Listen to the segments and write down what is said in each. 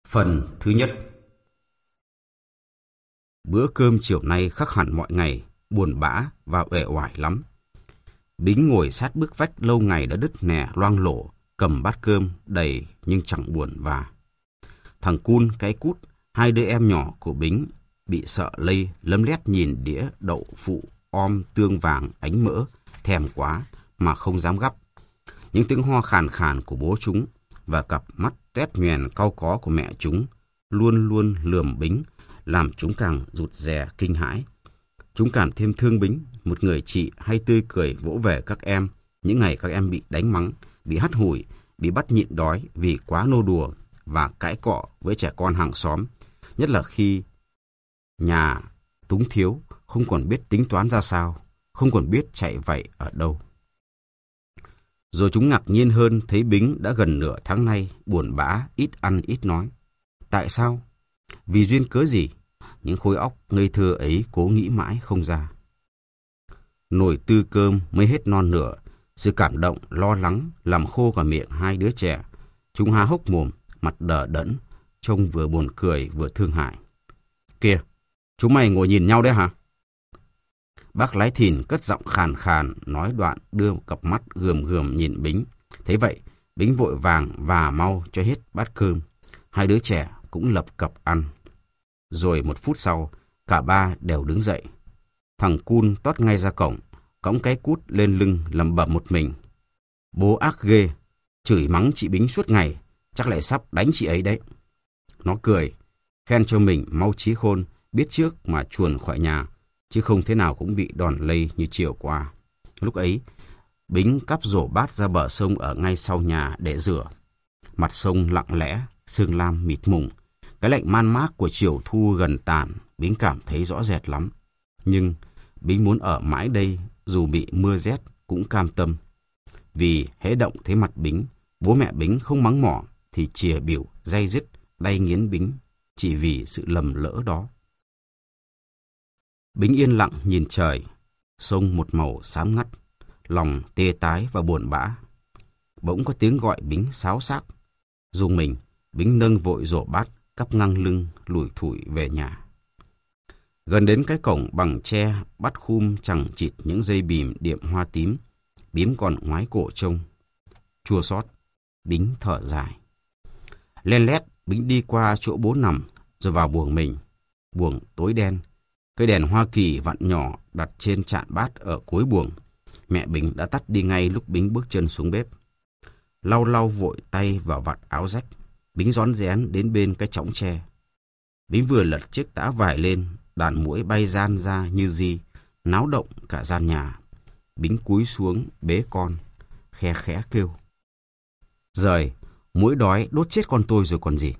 Phần thứ nhất. Bữa cơm chiều nay khác hẳn mọi ngày, buồn bã và uể oải lắm. Bính ngồi sát bức vách lâu ngày đã đứt nẻ loang lổ, cầm bát cơm đầy nhưng chẳng buồn vả. Thằng Cun, cái Cút, hai đứa em nhỏ của Bính bị sợ lây lấm lét nhìn đĩa đậu phụ om tương vàng ánh mỡ, thèm quá mà không dám gắp. Những tiếng ho khàn khàn của bố chúng và cặp mắt tét nhoèn cau có của mẹ chúng luôn luôn lườm Bính, làm chúng càng rụt rè kinh hãi. Chúng càng thêm thương Bính, một người chị hay tươi cười vỗ về các em những ngày các em bị đánh mắng, bị hắt hủi, bị bắt nhịn đói vì quá nô đùa và cãi cọ với trẻ con hàng xóm, nhất là khi nhà túng thiếu, không còn biết tính toán ra sao, không còn biết chạy vạy ở đâu. Rồi chúng ngạc nhiên hơn thấy Bính đã gần nửa tháng nay buồn bã, ít ăn ít nói. Tại sao? Vì duyên cớ gì? Những khối óc ngây thơ ấy cố nghĩ mãi không ra. Nồi tư cơm mới hết non nửa, sự cảm động, lo lắng làm khô cả miệng hai đứa trẻ. Chúng há hốc mồm, mặt đờ đẫn, trông vừa buồn cười vừa thương hại. Kìa, chúng mày ngồi nhìn nhau đấy hả? Bác lái thìn cất giọng khàn khàn, nói đoạn đưa cặp mắt gườm gườm nhìn Bính. Thế vậy, Bính vội vàng và mau cho hết bát cơm. Hai đứa trẻ cũng lập cập ăn. Rồi một phút sau, cả ba đều đứng dậy. Thằng Cun tót ngay ra cổng, cõng cái Cút lên lưng lẩm bẩm một mình. Bố ác ghê, chửi mắng chị Bính suốt ngày, chắc lại sắp đánh chị ấy đấy. Nó cười, khen cho mình mau trí khôn, biết trước mà chuồn khỏi nhà, chứ không thế nào cũng bị đòn lây như chiều qua. Lúc ấy, Bính cắp rổ bát ra bờ sông ở ngay sau nhà để rửa. Mặt sông lặng lẽ, sương lam mịt mùng. Cái lạnh man mác của chiều thu gần tàn, Bính cảm thấy rõ rệt lắm. Nhưng Bính muốn ở mãi đây, dù bị mưa rét cũng cam tâm. Vì hễ động thấy mặt Bính, bố mẹ Bính không mắng mỏ thì chìa biểu, day dứt, đay nghiến Bính, chỉ vì sự lầm lỡ đó. Bính yên lặng nhìn trời, sông một màu xám ngắt, lòng tê tái và buồn bã. Bỗng có tiếng gọi Bính xáo xác. Rùng mình, Bính nâng vội rổ bát, cắp ngang lưng, lủi thủi về nhà. Gần đến cái cổng bằng tre, bắt khum chằng chịt những dây bìm điệm hoa tím, Bính còn ngoái cổ trông. Chua xót, Bính thở dài. Len lét, Bính đi qua chỗ bố nằm, rồi vào buồng mình. Buồng tối đen, cây đèn Hoa Kỳ vặn nhỏ đặt trên chạn bát ở cuối buồng. Mẹ Bính đã tắt đi ngay lúc Bính bước chân xuống bếp. Lau lau vội tay vào vạt áo rách, Bính rón rén đến bên cái chõng tre. Bính vừa lật chiếc tã vải lên, đàn muỗi bay gian ra như gì, náo động cả gian nhà. Bính cúi xuống bế con, khe khẽ kêu. Giời, muỗi đói đốt chết con tôi rồi còn gì.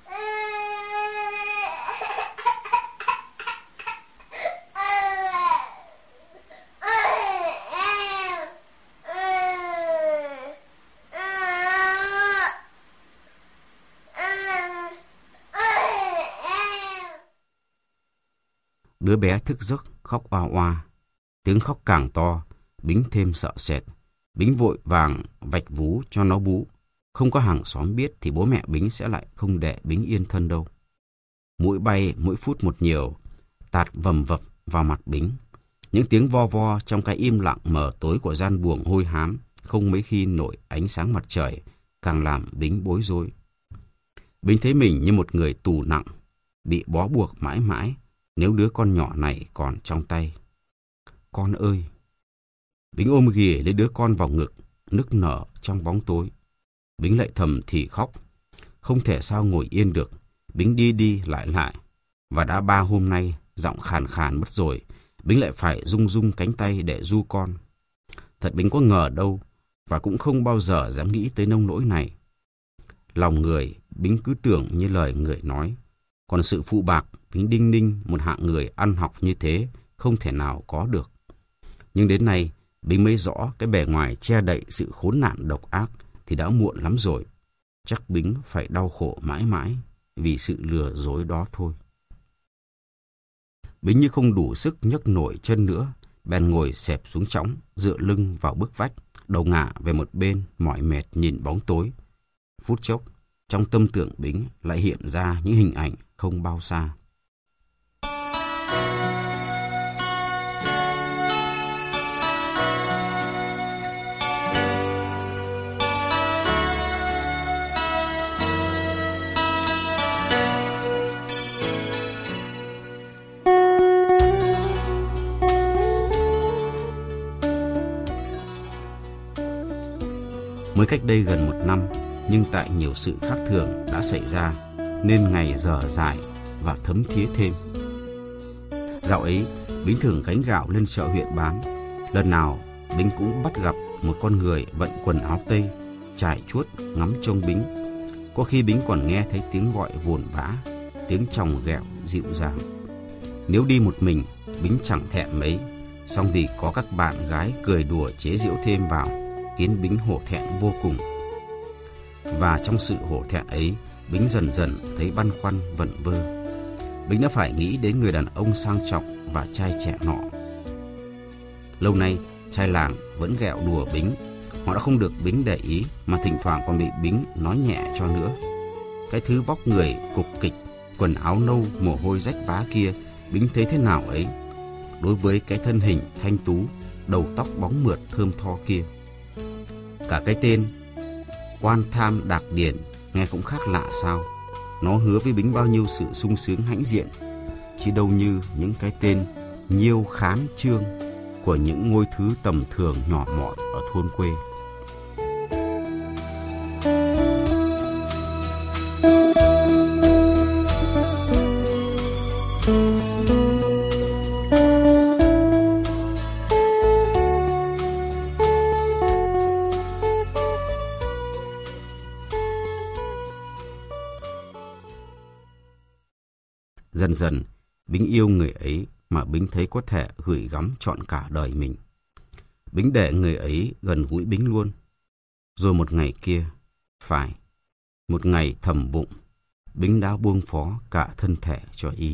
Đứa bé thức giấc khóc oa oa. Tiếng khóc càng to, Bính thêm sợ sệt. Bính vội vàng vạch vú cho nó bú. Không có hàng xóm biết thì bố mẹ Bính sẽ lại không để Bính yên thân đâu. Muỗi bay mỗi phút một nhiều, tạt vầm vập vào mặt Bính. Những tiếng vo vo trong cái im lặng mờ tối của gian buồng hôi hám, không mấy khi nổi ánh sáng mặt trời, càng làm Bính bối rối. Bính thấy mình như một người tù nặng, bị bó buộc mãi mãi, nếu đứa con nhỏ này còn trong tay. Con ơi! Bính ôm ghì lấy đứa con vào ngực, nức nở trong bóng tối. Bính lại thầm thì khóc. Không thể sao ngồi yên được. Bính đi đi lại lại. Và đã 3 hôm nay, giọng khàn khàn mất rồi, Bính lại phải rung rung cánh tay để ru con. Thật Bính có ngờ đâu, và cũng không bao giờ dám nghĩ tới nông nỗi này. Lòng người, Bính cứ tưởng như lời người nói. Còn sự phụ bạc, Bính đinh ninh một hạng người ăn học như thế không thể nào có được. Nhưng đến nay, Bính mới rõ cái bề ngoài che đậy sự khốn nạn độc ác thì đã muộn lắm rồi. Chắc Bính phải đau khổ mãi mãi vì sự lừa dối đó thôi. Bính như không đủ sức nhấc nổi chân nữa, bèn ngồi xẹp xuống chõng, dựa lưng vào bức vách, đầu ngả về một bên, mỏi mệt nhìn bóng tối. Phút chốc, trong tâm tưởng Bính lại hiện ra những hình ảnh không bao xa. Mới cách đây gần 1 năm, nhưng tại nhiều sự khác thường đã xảy ra, nên ngày giờ dài và thấm thía thêm. Dạo ấy, Bính thường gánh gạo lên chợ huyện bán. Lần nào, Bính cũng bắt gặp một con người vận quần áo Tây, trải chuốt ngắm trông Bính. Có khi Bính còn nghe thấy tiếng gọi vồn vã, tiếng chòng ghẹo dịu dàng. Nếu đi một mình, Bính chẳng thẹn mấy, song vì có các bạn gái cười đùa chế giễu thêm vào, khiến Bính hổ thẹn vô cùng. Và trong sự hổ thẹn ấy, Bính dần dần thấy băn khoăn vẩn vơ. Bính đã phải nghĩ đến người đàn ông sang trọng và trai trẻ nọ. Lâu nay, trai làng vẫn ghẹo đùa Bính. Họ đã không được Bính để ý, mà thỉnh thoảng còn bị Bính nói nhẹ cho nữa. Cái thứ vóc người cục kịch, quần áo nâu, mồ hôi rách vá kia, Bính thấy thế nào ấy đối với cái thân hình thanh tú, đầu tóc bóng mượt thơm tho kia. Cả cái tên Quan Tham Đạc Điền nghe cũng khác lạ sao. Nó hứa với Bính bao nhiêu sự sung sướng hãnh diện, chứ đâu như những cái tên Nhiêu Khán Trương của những ngôi thứ tầm thường nhỏ mọn ở thôn quê. Dần dần, Bính yêu người ấy mà Bính thấy có thể gửi gắm trọn cả đời mình. Bính để người ấy gần gũi Bính luôn. Rồi một ngày kia, một ngày thầm bụng, Bính đã buông phó cả thân thể cho y.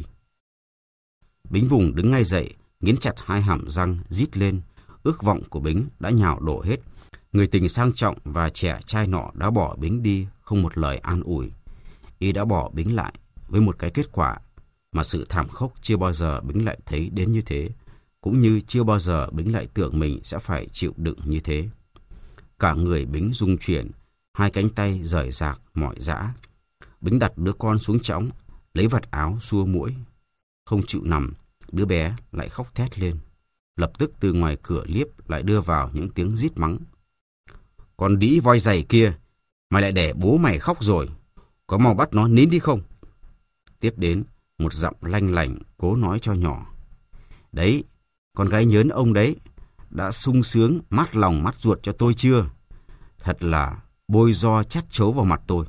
Bính vùng đứng ngay dậy, nghiến chặt hai hàm răng, rít lên. Ước vọng của Bính đã nhào đổ hết. Người tình sang trọng và trẻ trai nọ đã bỏ Bính đi không một lời an ủi. Y đã bỏ Bính lại với một cái kết quả mà sự thảm khốc chưa bao giờ Bính lại thấy đến như thế, cũng như chưa bao giờ Bính lại tưởng mình sẽ phải chịu đựng như thế. Cả người Bính rung chuyển, hai cánh tay rời rạc mỏi dã. Bính đặt đứa con xuống chõng, lấy vạt áo xua muỗi. Không chịu nằm, đứa bé lại khóc thét lên. Lập tức từ ngoài cửa liếp lại đưa vào những tiếng rít mắng. Con đĩ voi giày kia, mày lại để bố mày khóc rồi, có mau bắt nó nín đi không? Tiếp đến, một giọng lanh lảnh cố nói cho nhỏ. Đấy, con gái nhớn ông đấy, đã sung sướng mát lòng mát ruột cho tôi chưa? Thật là bôi do chát chấu vào mặt tôi.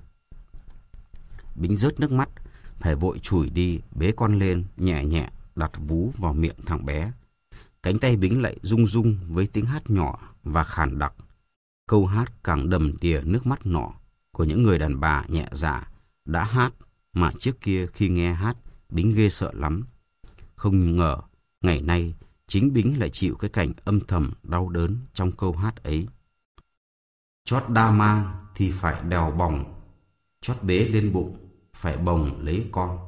Bính rớt nước mắt, phải vội chùi đi, bế con lên, nhẹ nhẹ đặt vú vào miệng thằng bé. Cánh tay Bính lại rung rung với tiếng hát nhỏ và khàn đặc. Câu hát càng đầm đìa nước mắt nọ của những người đàn bà nhẹ dạ đã hát mà trước kia khi nghe hát Bính ghê sợ lắm. Không ngờ ngày nay chính Bính lại chịu cái cảnh âm thầm đau đớn trong câu hát ấy. Chót đa mang thì phải đèo bòng, chót bế lên bụng phải bồng lấy con.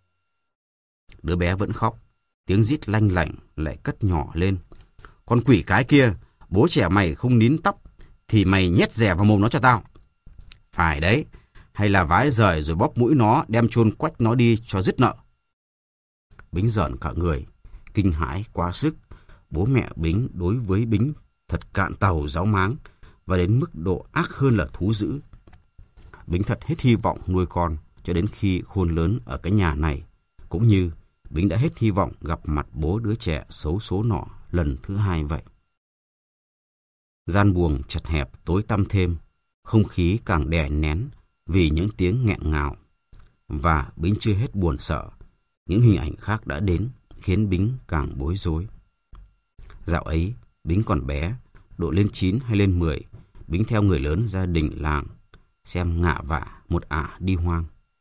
Đứa bé vẫn khóc, tiếng rít lanh lảnh lại cất nhỏ lên. Con quỷ cái kia, bố trẻ mày không nín tóc thì mày nhét dẻ vào mồm nó cho tao. Phải đấy, hay là vái rời rồi bóp mũi nó đem chôn quách nó đi cho dứt nợ. Bính rợn cả người, kinh hãi quá sức. Bố mẹ Bính đối với Bính thật cạn tàu giáo máng và đến mức độ ác hơn là thú dữ. Bính thật hết hy vọng nuôi con cho đến khi khôn lớn ở cái nhà này, cũng như Bính đã hết hy vọng gặp mặt bố đứa trẻ xấu số nọ lần thứ hai vậy. Gian buồng chật hẹp tối tăm thêm, không khí càng đè nén vì những tiếng nghẹn ngào. Và Bính chưa hết buồn sợ, những hình ảnh khác đã đến khiến Bính càng bối rối. Dạo ấy, Bính còn bé, độ lên 9 hay lên 10, Bính theo người lớn gia đình làng, xem ngạ vạ một ả đi hoang.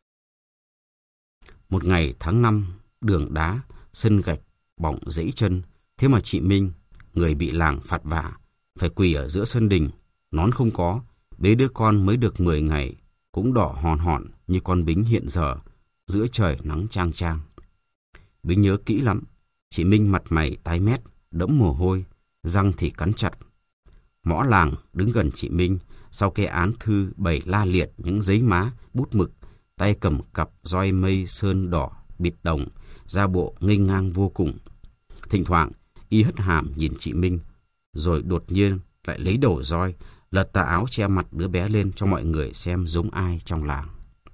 Một ngày tháng 5, đường đá, sân gạch, bỏng dẫy chân, thế mà chị Minh, người bị làng phạt vạ, phải quỳ ở giữa sân đình, nón không có, bế đứa con mới được 10 ngày, cũng đỏ hòn hòn như con Bính hiện giờ, giữa trời nắng chang chang. Bính nhớ kỹ lắm, chị Minh mặt mày tái mét, đẫm mồ hôi, răng thì cắn chặt. Mõ làng đứng gần chị Minh, sau cái án thư bày la liệt những giấy má, bút mực, tay cầm cặp roi mây sơn đỏ, bịt đồng, ra bộ nghênh ngang vô cùng. Thỉnh thoảng, y hất hàm nhìn chị Minh, rồi đột nhiên lại lấy đầu roi, lật tà áo che mặt đứa bé lên cho mọi người xem giống ai trong làng.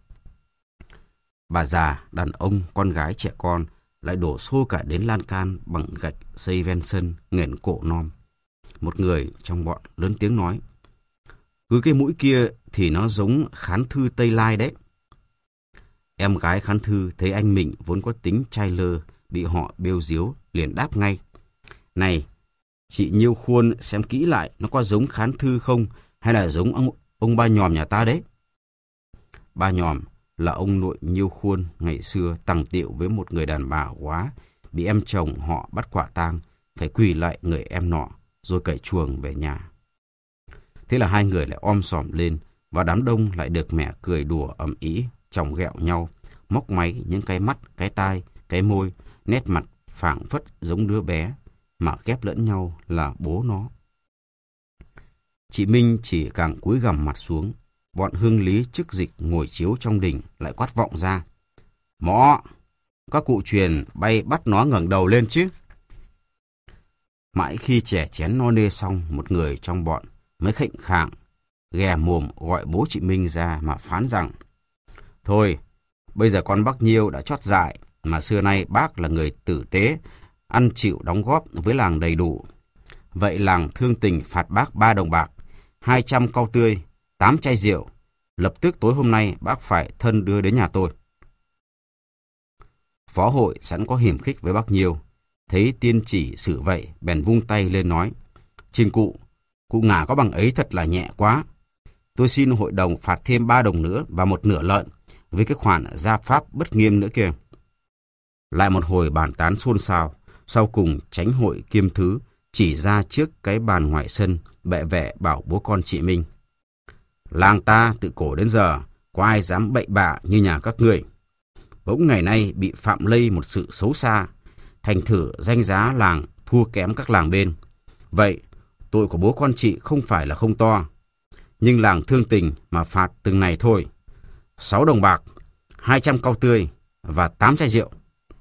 Bà già, đàn ông, con gái, trẻ con lại đổ xô cả đến lan can bằng gạch xây ven sân, nghển cổ nom. Một người trong bọn lớn tiếng nói: "Cứ cái mũi kia thì nó giống Khán Thư Tây Lai đấy." Em gái Khán Thư thấy anh mình vốn có tính trai lơ, bị họ bêu diếu, liền đáp ngay: "Này, chị Nhiêu Khuôn xem kỹ lại, nó có giống Khán Thư không, hay là giống ông Ba Nhòm nhà ta đấy?" Ba Nhòm là ông nội Nhiêu Khuôn ngày xưa tằng tiệu với một người đàn bà quá, bị em chồng họ bắt quả tang, phải quỳ lại người em nọ, rồi cởi chuồng về nhà. Thế là hai người lại om sòm lên, và đám đông lại được mẹ cười đùa ầm ĩ, chòng ghẹo nhau, móc máy những cái mắt, cái tai, cái môi, nét mặt phảng phất giống đứa bé, mà ghép lẫn nhau là bố nó. Chị Minh chỉ càng cúi gằm mặt xuống. Bọn hương lý chức dịch ngồi chiếu trong đình lại quát vọng ra: "Mõ, các cụ truyền bay bắt nó ngẩng đầu lên chứ." Mãi khi chè chén no nê xong, một người trong bọn mới khệnh khạng ghè mồm gọi bố chị Minh ra mà phán rằng: "Thôi, bây giờ con bác Nhiêu đã chót dại, mà xưa nay bác là người tử tế, ăn chịu đóng góp với làng đầy đủ. Vậy làng thương tình phạt bác 3 đồng bạc, 200 cau tươi, 8 chai rượu. Lập tức tối hôm nay bác phải thân đưa đến nhà tôi." Phó hội sẵn có hiểm khích với bác Nhiêu, thấy tiên chỉ xử vậy, bèn vung tay lên nói: "Trình cụ ngả có bằng ấy thật là nhẹ quá. Tôi xin hội đồng phạt thêm 3 đồng nữa và 1 nửa lợn, với cái khoản gia pháp bất nghiêm nữa kia." Lại một hồi bàn tán xôn xao, sau cùng chánh hội kiêm thứ chỉ ra trước cái bàn ngoài sân, bệ vệ bảo bố con chị Minh: "Làng ta từ cổ đến giờ có ai dám bậy bạ như nhà các ngươi. Bỗng ngày nay bị phạm lây một sự xấu xa, thành thử danh giá làng thua kém các làng bên. Vậy tội của bố con chị không phải là không to, nhưng làng thương tình mà phạt từng này thôi: 6 đồng bạc, 200 cau tươi và 8 chai rượu."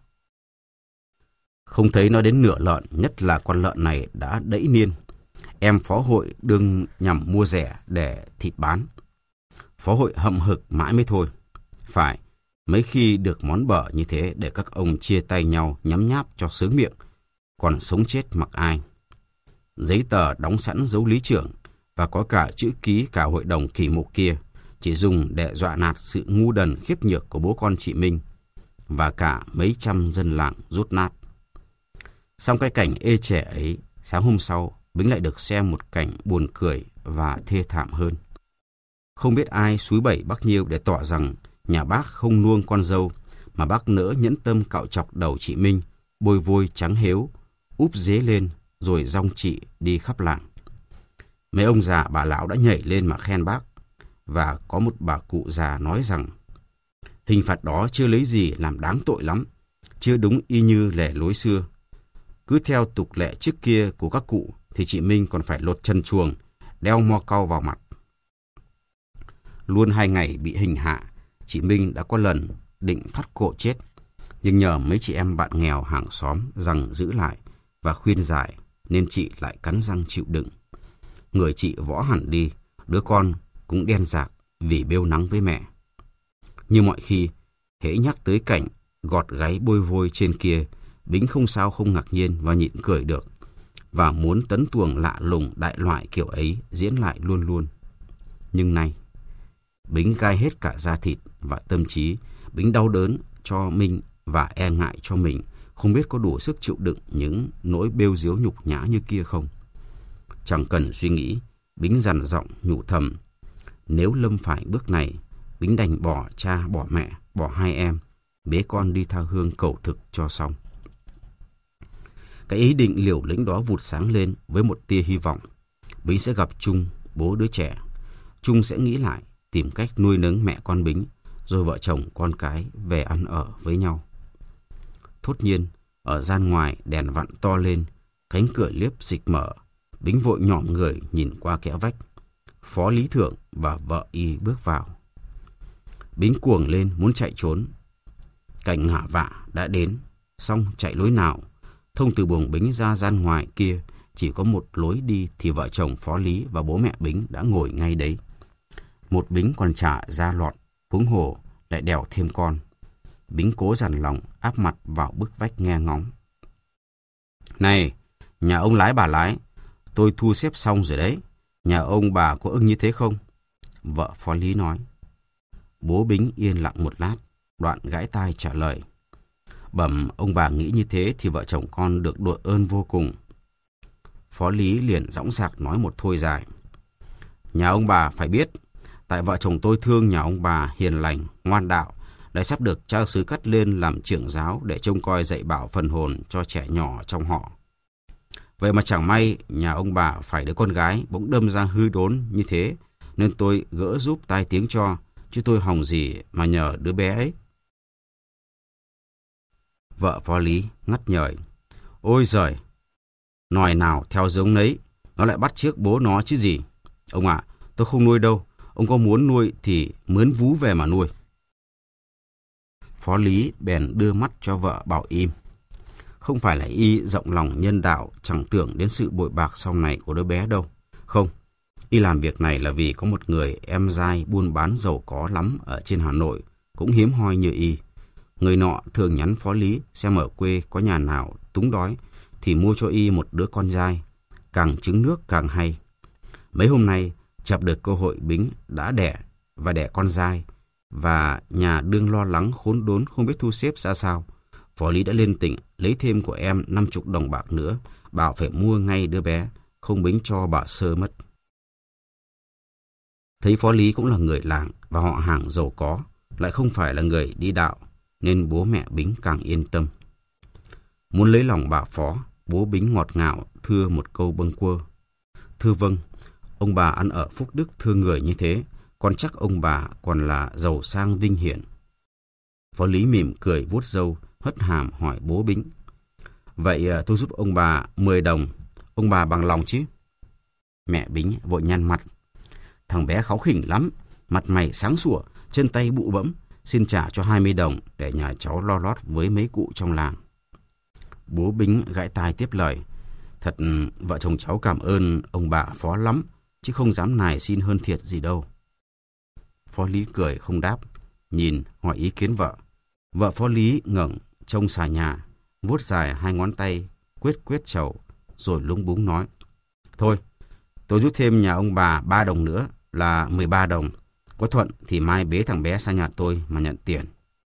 Không thấy nói đến nửa lợn, nhất là con lợn này đã đẫy niên. Em phó hội đương nhằm mua rẻ để thịt bán. Phó hội hậm hực mãi mới thôi. Phải, mấy khi được món bở như thế để các ông chia tay nhau nhấm nháp cho sướng miệng, còn sống chết mặc ai. Giấy tờ đóng sẵn dấu lý trưởng và có cả chữ ký cả hội đồng kỳ mục kia, chỉ dùng để dọa nạt sự ngu đần khiếp nhược của bố con chị Minh và cả mấy trăm dân làng rút nát. Xong cái cảnh ê chề ấy, sáng hôm sau Bính lại được xem một cảnh buồn cười và thê thảm hơn. Không biết ai xúi bẩy bác Nhiêu để tỏ rằng nhà bác không nuông con dâu, mà bác nỡ nhẫn tâm cạo chọc đầu chị Minh, bôi vôi trắng héo, úp dế lên rồi dong chị đi khắp làng. Mấy ông già bà lão đã nhảy lên mà khen bác, và có một bà cụ già nói rằng hình phạt đó chưa lấy gì làm đáng tội lắm, chưa đúng y như lề lối xưa. Cứ theo tục lệ trước kia của các cụ thì chị Minh còn phải lột chân chuồng, đeo mo cau vào mặt. Luôn 2 ngày bị hình hạ, chị Minh đã có lần định thoát cổ chết, nhưng nhờ mấy chị em bạn nghèo hàng xóm rằng giữ lại và khuyên giải, nên chị lại cắn răng chịu đựng. Người chị võ hẳn đi, đứa con cũng đen rạc vì bêu nắng với mẹ. Như mọi khi, hễ nhắc tới cảnh gọt gáy bôi vôi trên kia, Bính không sao không ngạc nhiên và nhịn cười được, và muốn tấn tuồng lạ lùng đại loại kiểu ấy diễn lại luôn luôn. Nhưng nay, Bính gai hết cả da thịt và tâm trí. Bính đau đớn cho Minh và e ngại cho mình, không biết có đủ sức chịu đựng những nỗi bêu diếu nhục nhã như kia không. Chẳng cần suy nghĩ, Bính dằn giọng nhủ thầm: nếu lâm phải bước này, Bính đành bỏ cha bỏ mẹ, bỏ 2 em, bế con đi tha hương cầu thực cho xong. Cái ý định liều lĩnh đó vụt sáng lên với một tia hy vọng. Bính sẽ gặp Trung, bố đứa trẻ. Trung sẽ nghĩ lại tìm cách nuôi nấng mẹ con Bính, rồi vợ chồng con cái về ăn ở với nhau. Thốt nhiên, ở gian ngoài đèn vặn to lên, cánh cửa liếp xịch mở. Bính vội nhỏm người nhìn qua kẽ vách. Phó Lý Thượng và vợ y bước vào. Bính cuồng lên muốn chạy trốn. Cảnh ngả vạ đã đến, xong chạy lối nào? Thông từ buồng Bính ra gian ngoài kia chỉ có một lối đi thì vợ chồng Phó Lý và bố mẹ Bính đã ngồi ngay đấy. Một Bính còn chả ra lọt, huống hồ lại đèo thêm con. Bính cố dằn lòng áp mặt vào bức vách nghe ngóng. Này, nhà ông lái bà lái, tôi thu xếp xong rồi đấy. Nhà ông bà có ưng như thế không? Vợ Phó Lý nói. Bố Bính yên lặng một lát, đoạn gãi tai trả lời. Bẩm ông bà nghĩ như thế thì vợ chồng con được đội ơn vô cùng. Phó Lý liền dõng dạc nói một thôi dài. Nhà ông bà phải biết, tại vợ chồng tôi thương nhà ông bà hiền lành, ngoan đạo, lại sắp được cha xứ cắt lên làm trưởng giáo để trông coi dạy bảo phần hồn cho trẻ nhỏ trong họ. Vậy mà chẳng may nhà ông bà phải đứa con gái bỗng đâm ra hư đốn như thế, nên tôi gỡ giúp tai tiếng cho, chứ tôi hòng gì mà nhờ đứa bé ấy. Vợ Phó Lý ngắt nhời. Ôi giời, nòi nào theo giống nấy, nó lại bắt chước bố nó chứ gì. Ông ạ, tôi không nuôi đâu, ông có muốn nuôi thì mướn vú về mà nuôi. Phó Lý bèn đưa mắt cho vợ bảo im. Không phải là y rộng lòng nhân đạo, chẳng tưởng đến sự bội bạc sau này của đứa bé đâu. Không, y làm việc này là vì có một người em giai buôn bán giàu có lắm ở trên Hà Nội, cũng hiếm hoi như y. Người nọ thường nhắn Phó Lý xem ở quê có nhà nào túng đói thì mua cho y một đứa con giai, càng trứng nước càng hay. Mấy hôm nay chập được cơ hội Bính đã đẻ và đẻ con giai, và nhà đương lo lắng khốn đốn không biết thu xếp ra sao. Phó Lý đã lên tỉnh lấy thêm của em 50 đồng bạc nữa, bảo phải mua ngay đứa bé, không Bính cho bà sơ mất. Thấy Phó Lý cũng là người làng và họ hàng giàu có, lại không phải là người đi đạo, nên bố mẹ Bính càng yên tâm. Muốn lấy lòng bà Phó, bố Bính ngọt ngào thưa một câu bâng quơ. Thưa vâng, ông bà ăn ở phúc đức thương người như thế, còn chắc ông bà còn là giàu sang vinh hiển. Phó Lý mỉm cười vuốt râu, hất hàm hỏi bố Bính. Vậy tôi giúp ông bà 10 đồng, ông bà bằng lòng chứ? Mẹ Bính vội nhăn mặt. Thằng bé kháu khỉnh lắm, mặt mày sáng sủa, chân tay bụ bẫm, xin trả cho 20 đồng để nhà cháu lo lót với mấy cụ trong làng. Bố Bính gãi tai tiếp lời. Thật vợ chồng cháu cảm ơn ông bà Phó lắm, chứ không dám nài xin hơn thiệt gì đâu. Phó Lý cười không đáp, nhìn hỏi ý kiến vợ. Vợ Phó Lý ngẩng trông xà nhà, vuốt dài 2 ngón tay, quyết chầu, rồi lúng búng nói. Thôi, tôi rút thêm nhà ông bà 3 đồng nữa là 13 đồng. Có thuận thì mai bế thằng bé sang nhà tôi mà nhận tiền.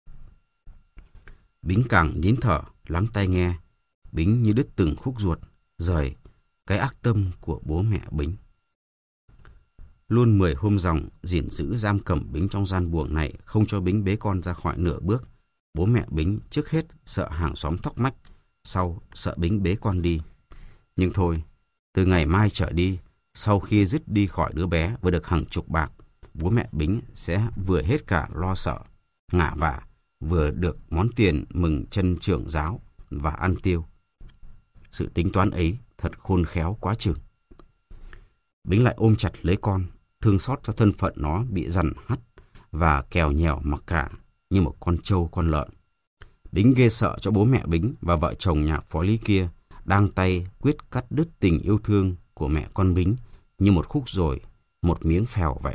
Bính càng nín thở, lắng tai nghe. Bính như đứt từng khúc ruột, rời cái ác tâm của bố mẹ Bính. Luôn 10 hôm ròng gìn giữ giam cầm Bính trong gian buồng này, không cho Bính bế con ra khỏi nửa bước. Bố mẹ Bính trước hết sợ hàng xóm thóc mách, sau sợ Bính bế con đi. Nhưng thôi, từ ngày mai trở đi, sau khi dứt đi khỏi đứa bé với được hàng chục bạc, bố mẹ Bính sẽ vừa hết cả lo sợ, ngả vả, vừa được món tiền mừng chân trưởng giáo và ăn tiêu. Sự tính toán ấy thật khôn khéo quá chừng. Bính lại ôm chặt lấy con, thương xót cho thân phận nó bị dằn hắt và kèo nhèo mặc cả như một con trâu con lợn. Bính ghê sợ cho bố mẹ Bính và vợ chồng nhà Phó Lý kia đang tay quyết cắt đứt tình yêu thương của mẹ con Bính như một khúc dồi, một miếng phèo vậy.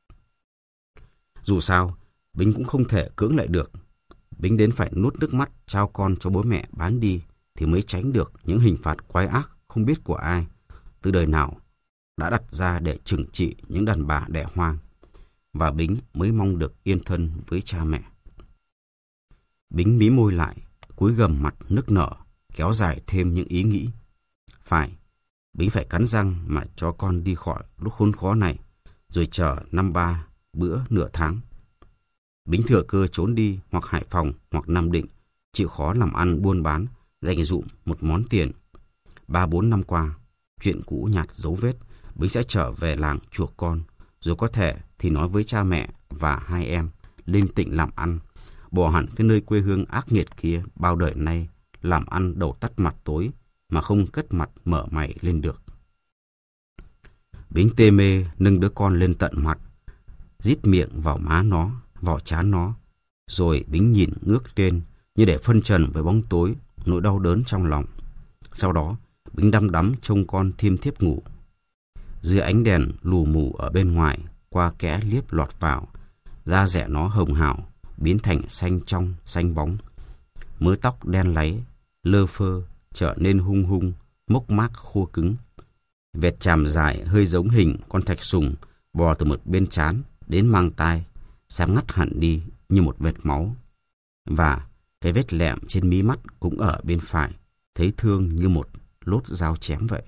Dù sao, Bính cũng không thể cưỡng lại được. Bính đến phải nuốt nước mắt trao con cho bố mẹ bán đi thì mới tránh được những hình phạt quái ác không biết của ai, từ đời nào đã đặt ra để trừng trị những đàn bà đẻ hoang, và Bính mới mong được yên thân với cha mẹ. Bính mí môi lại, cúi gằm mặt nức nở, kéo dài thêm những ý nghĩ. Phải, Bính phải cắn răng mà cho con đi khỏi lúc khốn khó này, rồi chờ 5-3 bữa nửa tháng. Bính thừa cơ trốn đi hoặc Hải Phòng hoặc Nam Định, chịu khó làm ăn buôn bán, dành dụm một món tiền. 3-4 năm qua, chuyện cũ nhạt dấu vết, Bính sẽ trở về làng chuộc con, Dù có thể thì nói với cha mẹ và hai em lên tỉnh làm ăn, bỏ hẳn cái nơi quê hương ác nghiệt kia bao đời nay, làm ăn đầu tắt mặt tối mà không cất mặt mở mày lên được. Bính tê mê nâng đứa con lên tận mặt, rít miệng vào má nó, vào trán nó, rồi Bính nhìn ngước lên như để phân trần với bóng tối, nỗi đau đớn trong lòng. Sau đó Bính đăm đắm trông con thiêm thiếp ngủ. Dưới ánh đèn lù mù ở bên ngoài, qua kẽ liếp lọt vào, da dẻ nó hồng hào, biến thành xanh trong, xanh bóng. Mớ tóc đen láy, lơ phơ, trở nên hung hung, mốc mác khô cứng. Vệt chàm dài hơi giống hình con thạch sùng bò từ một bên trán đến mang tai, sáng ngắt hẳn đi như một vệt máu. Và cái vết lẹm trên mí mắt cũng ở bên phải, thấy thương như một lốt dao chém vậy.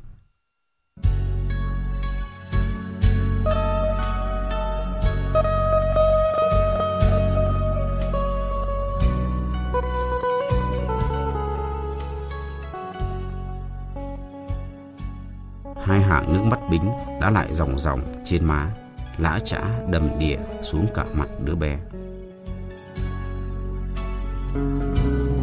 Hai hàng nước mắt Bính đã lại ròng ròng trên má, lã chã đầm đìa xuống cả mặt đứa bé.